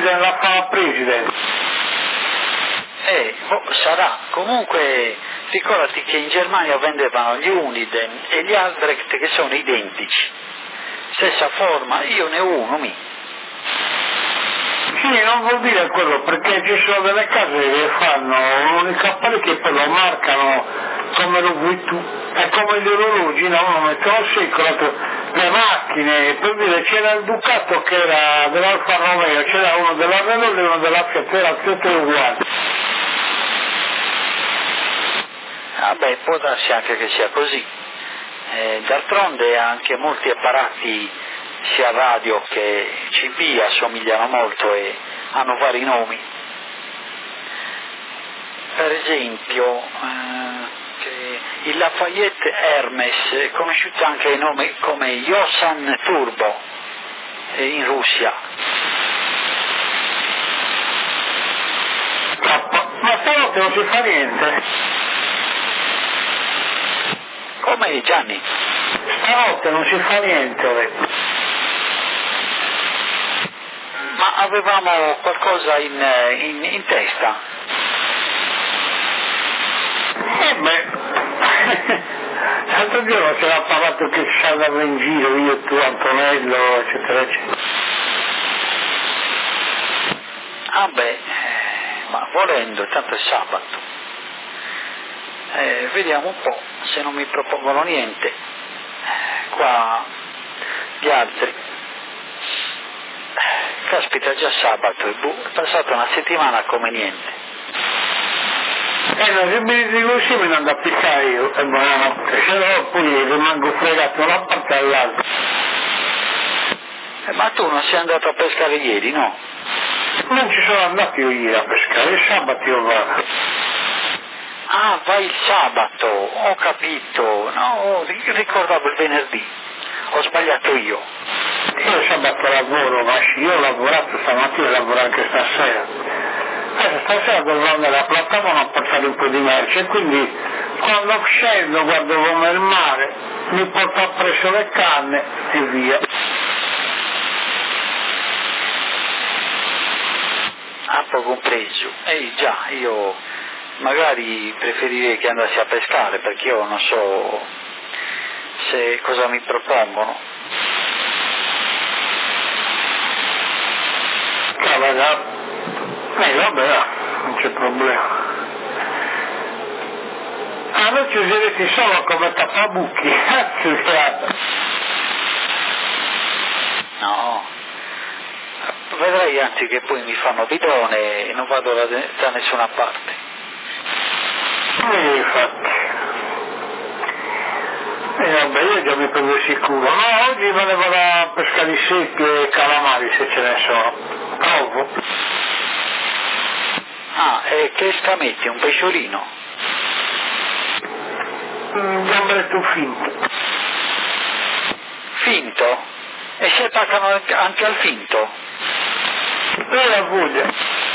President la fa President. Sarà. Comunque ricordati che in Germania vendevano gli Uniden e gli Albrecht che sono identici. Stessa forma, io ne ho uno, Sì, non vuol dire quello, perché ci sono delle case che fanno l'unico apparecchio e poi lo marcano come lo vuoi tu. È come gli orologi, no? Uno mettono il secolo, le macchine, per dire c'era il Ducato che era dell'Alfa Romeo, c'era uno della Renault e uno della Fiat, era tutte uguali. Vabbè, può darsi anche che sia così. D'altronde anche molti apparati sia radio che CB assomigliano molto e hanno vari nomi. Per esempio il Lafayette Hermes è conosciuto anche il nome come Yosan Turbo in Russia. Ma stanotte non si fa niente. Come Gianni? Stanotte non si fa niente, ho detto. Ma avevamo qualcosa in testa? L'altro giorno c'era parlato che ci andava in giro, io, tu, Antonello, eccetera, eccetera. Ma volendo, tanto è sabato. Vediamo un po' se non mi propongono niente. Qua gli altri. Caspita, già sabato, è passata una settimana come niente. Non si mi così me ne ando a piccare io, e buonanotte, se no poi rimango fregato da una parte all'altra. Ma tu non sei andato a pescare ieri, no? Non ci sono andato io ieri a pescare, il sabato io vado. Ah, vai il sabato, ho capito, no, ricordavo il venerdì, ho sbagliato io. Io il sabato lavoro, ma io ho lavorato stamattina e lavoro anche stasera. Stasera dovrò andare a Platano a portare un po' di merce e quindi quando scendo guardo come il mare, mi porto appresso le canne e via. Ho compreso. Già, io magari preferirei che andassi a pescare perché io non so se cosa mi propongono. Vabbè, non c'è problema. Noi ci userete solo come tappabuchi, No, vedrai anzi che poi mi fanno bidone e non vado da nessuna parte. Infatti. Vabbè, io già mi prendo sicuro. No, oggi me ne vado a pescare i seppie e calamari se ce ne sono. Provo. E che scametti? Un pesciolino? Un gambetto finto. Finto? E si attaccano anche al finto? E la voglia.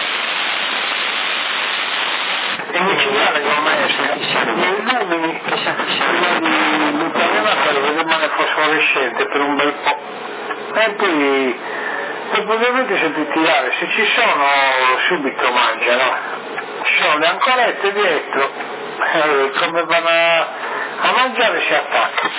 E mi ci vuole come essere nei lumini, mi pareva che lo rimane fosforescente per un bel po'. E poi ovviamente se ti tirare, se ci sono subito mangiano. Ci sono le ancorette dietro, come vanno a mangiare si attaccano.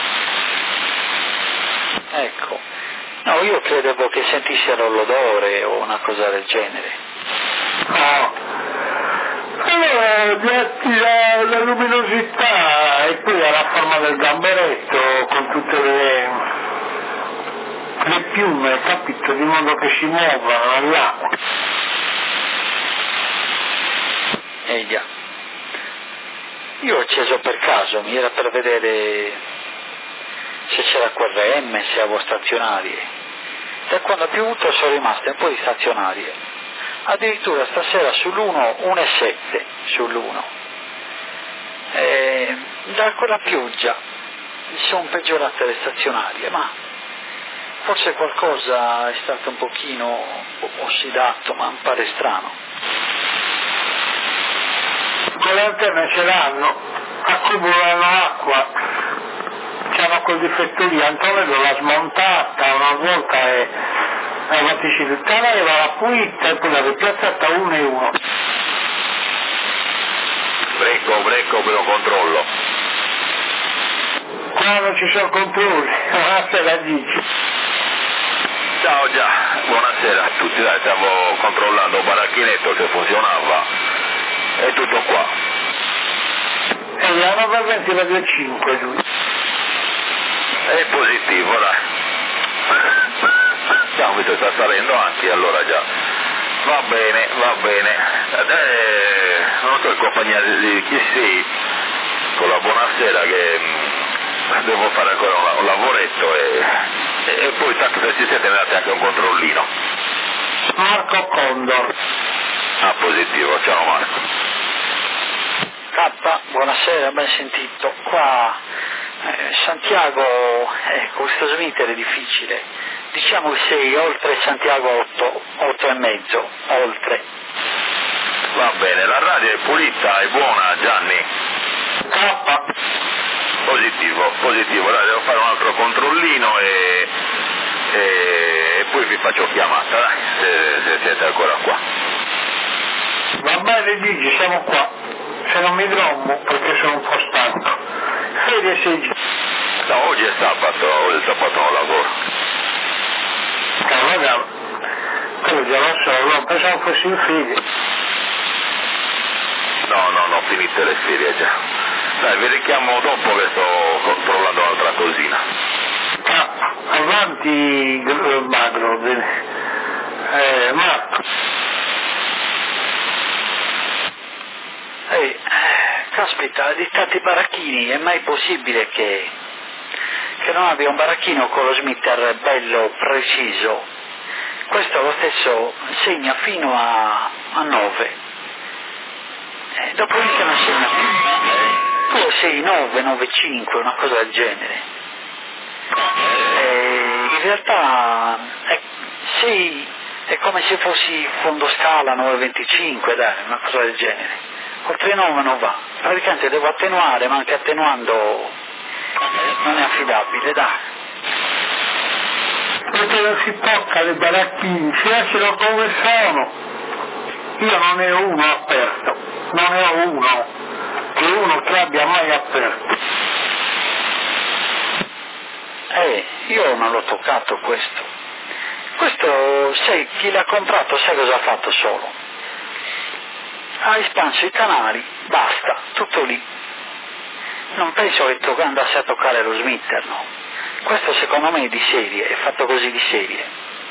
Ecco, no, io credevo che sentissero l'odore o una cosa del genere. No, allora metti la luminosità e poi alla forma del gamberetto con tutte le piume, capito, di modo che si muovano all'acqua. Già. Io ho acceso per caso, mi era per vedere se c'era QRM, se avevo stazionarie. Da quando ha piovuto sono rimaste un po' di stazionarie. Addirittura stasera sull'1, 1,7 sull'1. Da quella pioggia mi sono peggiorate le stazionarie, ma forse qualcosa è stato un pochino ossidato, ma mi pare strano. Le antenne ce l'hanno, accumulano acqua, c'hanno quel difetto lì, Antonello l'ha smontata una volta e la Vaticina, leva la Puitta e poi la ripiazzata 1-1. Brecco, ve lo controllo. Qua non ci sono controlli, buonasera Gigi. Ciao già, buonasera a tutti, dai, stavo controllando un baracchinetto se funzionava, è tutto qua. E la 920 radio 5 lui. È positivo, dai. Ciao, mi sta salendo anche, allora già. Va bene. Non so in compagnia di chi sei, con la buonasera che devo fare ancora un lavoretto e poi tanto se ci siete date anche un controllino. Marco Condor. Ah, positivo, ciao Marco. K, buonasera, ben sentito. Qua Santiago, questo smitter è difficile. Diciamo che sei oltre Santiago 8,5, oltre. Va bene, la radio è pulita, è buona, Gianni? K. Positivo, dai, devo fare un altro controllino e poi vi faccio chiamata, dai, se siete ancora qua. Va bene Gigi, siamo qua. Se non mi drommo perché sono un po' stanco. Ferie sei. No, oggi è sabato non lavoro. Cavolo, quello già lo so, non pensavo fossi in ferie. No, finite le ferie già. Dai, vi richiamo dopo che sto controllando un'altra cosina. Avanti Magro, Marco. Caspita, di tanti baracchini, è mai possibile che non abbia un baracchino con lo smitter bello, preciso? Questo lo stesso segna fino a 9. Dopodiché non segna più. Tu sei 9, 9,5, una cosa del genere. In realtà è come se fossi fondo scala 9,25, dai, una cosa del genere. Oltre 9 non va, praticamente devo attenuare, ma anche attenuando non è affidabile, dai. Perché non si tocca le baracchini, si lasciano come sono. Io non ne ho uno aperto, non ne ho uno che abbia mai aperto. Io non l'ho toccato questo. Questo, sai, chi l'ha comprato sai cosa ha fatto solo? Ha espanso i canali, basta, tutto lì. Non penso che andasse a toccare lo smitter, no. Questo secondo me è di serie, è fatto così di serie.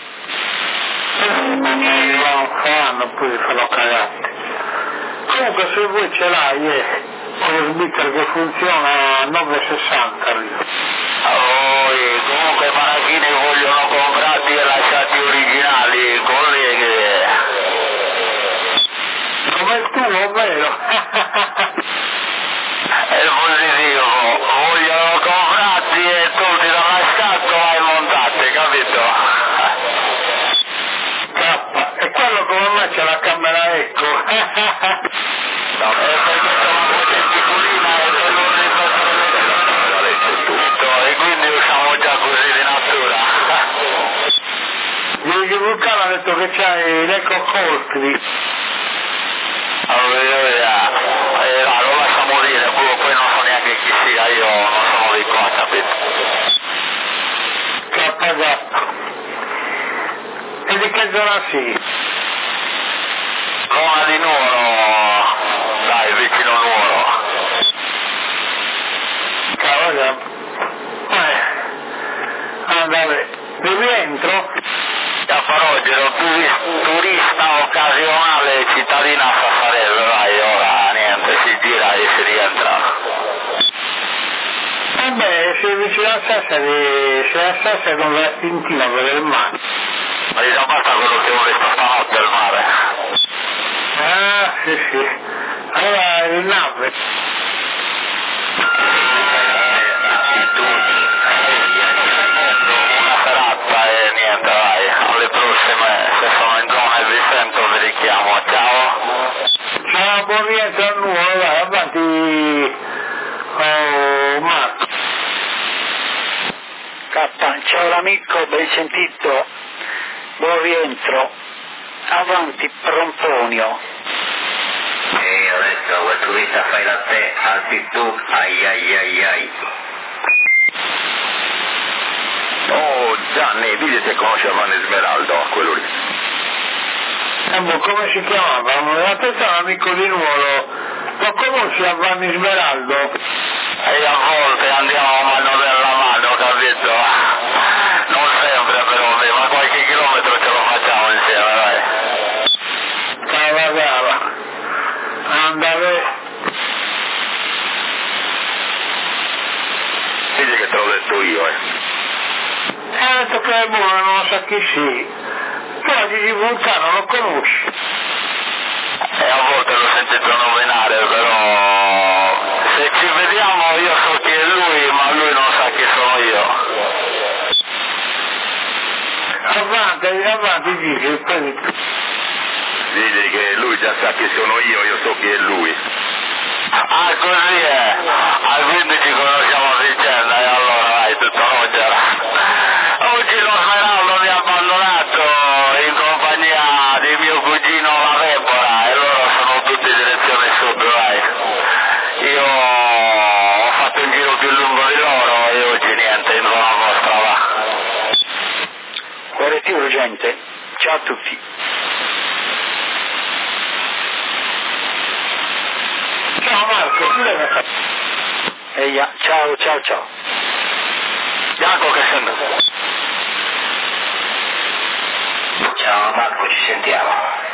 Non fanno, poi fanno cagate. Comunque se voi ce l'hai con lo smitter che funziona a 9,60 arriva. Comunque i baracchini vogliono comprati e lasciati originali, colleghe. Come il tuo, vero? È positivo, vogliono comprati e tutti da una scatola e montati, capito? E quello come me c'è la camera eco. No, perché sono potenti pulina e e quindi usiamo già così di natura. Ieri Vulcano ha detto che c'hai l'eco colpi. Allora, lo lasciamo dire, poi non so neanche chi sia, io non sono di qua, capito? K. E di che zona sei? Zona di Nuoro, dai, vicino a Nuoro. Cavolo. Vabbè, di rientro? Da Farogero, turista occasionale cittadina a Sassarello, dai, ora niente, si gira e si rientra. Vabbè, se vicino a Sassari non è istintivo per il mare. Ma già basta quello che ho visto stanotte al mare. Ah, sì. Allora, il nave. Una serata e niente, dai, alle prossime, se sono in zona e vi sento vi richiamo, ciao. Ciao, buon rientro a Nuoro, vai, avanti. Marco. Ciao l'amico, ben sentito. buon rientro, avanti Prontonio. E adesso quel turista fai da te, alzi tu, ai ai ai ai. Oh Gianni, digli se conosce Vanni Smeraldo, quello lì. Come si chiamava? Aspetta, un amico di Nuoro, lo conosci a Vanni Smeraldo? E a volte andiamo mano nella mano, capito? Non sempre però, ma qualche chilometro ce lo facciamo insieme, dai. Cava, andare. Digli che te l'ho detto io, Ha detto che è buono, non sa chi sì. Tu a Gigi Vulcano lo conosci? E a volte l'ho sentito nominare, però se ci vediamo io so chi è lui, ma lui non sa chi sono io. Avanti Gigi, poi... Digli che lui già sa chi sono io so chi è lui. Ah, così è. Ah, quindi ci conosciamo a vicenda, e allora vai, tutto Roger. Oggi lo Smeraldo mi ha abbandonato in compagnia di mio cugino La Vepora e loro sono tutti in direzione sud, vai. Io ho fatto un giro più lungo di loro e oggi niente, in zona vostra, va. Cuore più urgente, ciao a tutti. Ciao Marco, Eia, ciao. Bianco che sento. Ciao Marco, ci sentiamo.